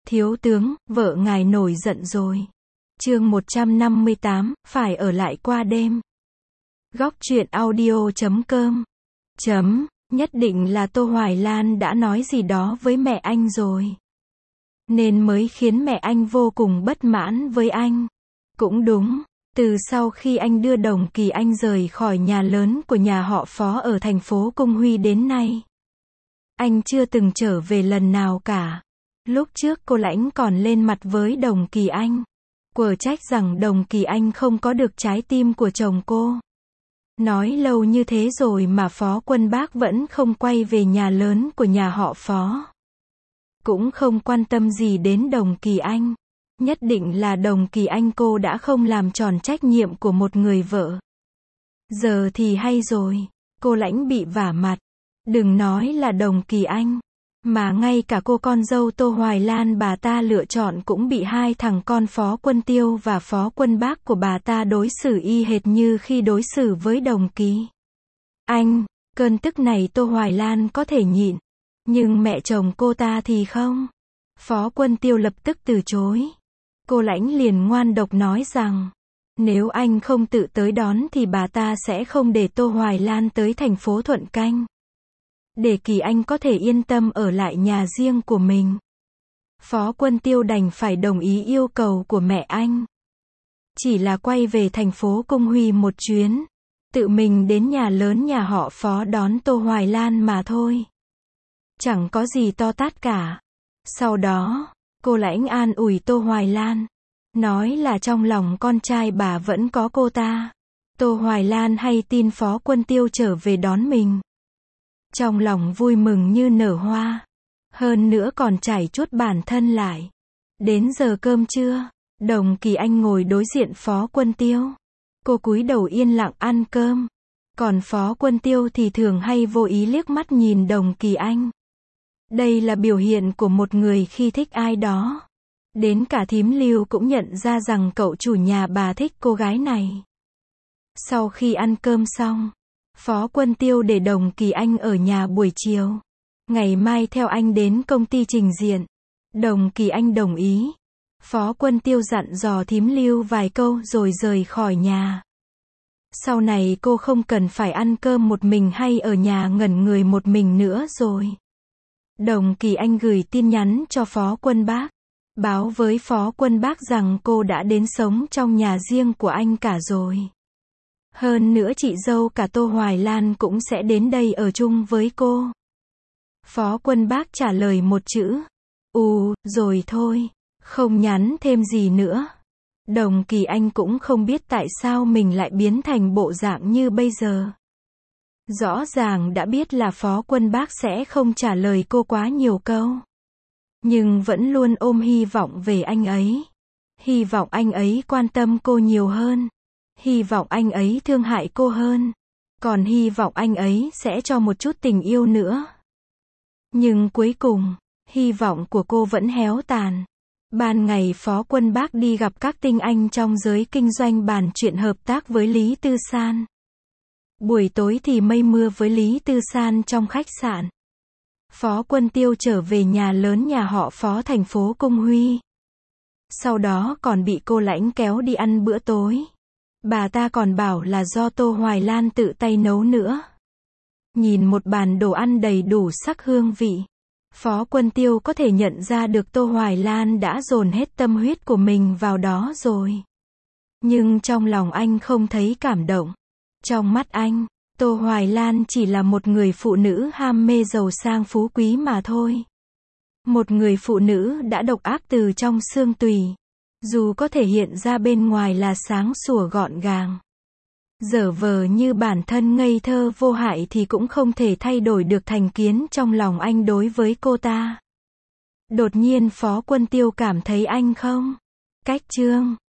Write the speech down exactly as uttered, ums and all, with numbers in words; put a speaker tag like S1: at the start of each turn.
S1: Thiếu tướng, vợ ngài nổi giận rồi. Chương một trăm năm mươi tám, phải ở lại qua đêm. Góc truyện audio chấm com. Chấm, nhất định là Tô Hoài Lan đã nói gì đó với mẹ anh rồi. Nên mới khiến mẹ anh vô cùng bất mãn với anh. Cũng đúng, từ sau khi anh đưa Đồng Kỳ Anh rời khỏi nhà lớn của nhà họ Phó ở thành phố Cung Huy đến nay, anh chưa từng trở về lần nào cả. Lúc trước cô Lãnh còn lên mặt với Đồng Kỳ Anh, quở trách rằng Đồng Kỳ Anh không có được trái tim của chồng cô. Nói lâu như thế rồi mà Phó Quân Bác vẫn không quay về nhà lớn của nhà họ Phó. Cũng không quan tâm gì đến Đồng Kỳ Anh. Nhất định là Đồng Kỳ Anh cô đã không làm tròn trách nhiệm của một người vợ. Giờ thì hay rồi, cô Lãnh bị vả mặt. Đừng nói là Đồng Kỳ Anh, mà ngay cả cô con dâu Tô Hoài Lan bà ta lựa chọn cũng bị hai thằng con Phó Quân Tiêu và Phó Quân Bác của bà ta đối xử y hệt như khi đối xử với Đồng Kỳ Anh. Cơn tức này Tô Hoài Lan có thể nhịn, nhưng mẹ chồng cô ta thì không. Phó Quân Tiêu lập tức từ chối. Cô Lãnh liền ngoan độc nói rằng, nếu anh không tự tới đón thì bà ta sẽ không để Tô Hoài Lan tới thành phố Thuận Canh. Để Kỳ Anh có thể yên tâm ở lại nhà riêng của mình. Phó Quân Tiêu đành phải đồng ý yêu cầu của mẹ anh. Chỉ là quay về thành phố Cung Huy một chuyến, tự mình đến nhà lớn nhà họ Phó đón Tô Hoài Lan mà thôi. Chẳng có gì to tát cả. Sau đó, cô Lãnh an ủi Tô Hoài Lan, nói là trong lòng con trai bà vẫn có cô ta. Tô Hoài Lan hay tin Phó Quân Tiêu trở về đón mình, trong lòng vui mừng như nở hoa. Hơn nữa còn chảy chuốt bản thân lại. Đến giờ cơm trưa, Đồng Kỳ Anh ngồi đối diện Phó Quân Tiêu. Cô cúi đầu yên lặng ăn cơm. Còn Phó Quân Tiêu thì thường hay vô ý liếc mắt nhìn Đồng Kỳ Anh. Đây là biểu hiện của một người khi thích ai đó. Đến cả thím Lưu cũng nhận ra rằng cậu chủ nhà bà thích cô gái này. Sau khi ăn cơm xong, Phó Quân Tiêu để Đồng Kỳ Anh ở nhà buổi chiều. Ngày mai theo anh đến công ty trình diện. Đồng Kỳ Anh đồng ý. Phó Quân Tiêu dặn dò thím Lưu vài câu rồi rời khỏi nhà. Sau này cô không cần phải ăn cơm một mình hay ở nhà ngẩn người một mình nữa rồi. Đồng Kỳ Anh gửi tin nhắn cho Phó Quân Bác, báo với Phó Quân Bác rằng cô đã đến sống trong nhà riêng của anh cả rồi. Hơn nữa chị dâu cả Tô Hoài Lan cũng sẽ đến đây ở chung với cô. Phó Quân Bác trả lời một chữ, ừ, rồi thôi, không nhắn thêm gì nữa. Đồng Kỳ Anh cũng không biết tại sao mình lại biến thành bộ dạng như bây giờ. Rõ ràng đã biết là Phó Quân Bác sẽ không trả lời cô quá nhiều câu, nhưng vẫn luôn ôm hy vọng về anh ấy. Hy vọng anh ấy quan tâm cô nhiều hơn. Hy vọng anh ấy thương hại cô hơn. Còn hy vọng anh ấy sẽ cho một chút tình yêu nữa. Nhưng cuối cùng, hy vọng của cô vẫn héo tàn. Ban ngày Phó Quân Bác đi gặp các tinh anh trong giới kinh doanh bàn chuyện hợp tác với Lý Tư San. Buổi tối thì mây mưa với Lý Tư San trong khách sạn. Phó Quân Tiêu trở về nhà lớn nhà họ Phó thành phố Cung Huy. Sau đó còn bị cô Lãnh kéo đi ăn bữa tối. Bà ta còn bảo là do Tô Hoài Lan tự tay nấu nữa. Nhìn một bàn đồ ăn đầy đủ sắc hương vị, Phó Quân Tiêu có thể nhận ra được Tô Hoài Lan đã dồn hết tâm huyết của mình vào đó rồi. Nhưng trong lòng anh không thấy cảm động. Trong mắt anh, Tô Hoài Lan chỉ là một người phụ nữ ham mê giàu sang phú quý mà thôi. Một người phụ nữ đã độc ác từ trong xương tủy. Dù có thể hiện ra bên ngoài là sáng sủa gọn gàng, dở vờ như bản thân ngây thơ vô hại thì cũng không thể thay đổi được thành kiến trong lòng anh đối với cô ta. Đột nhiên Phó Quân Tiêu cảm thấy anh không cách chương.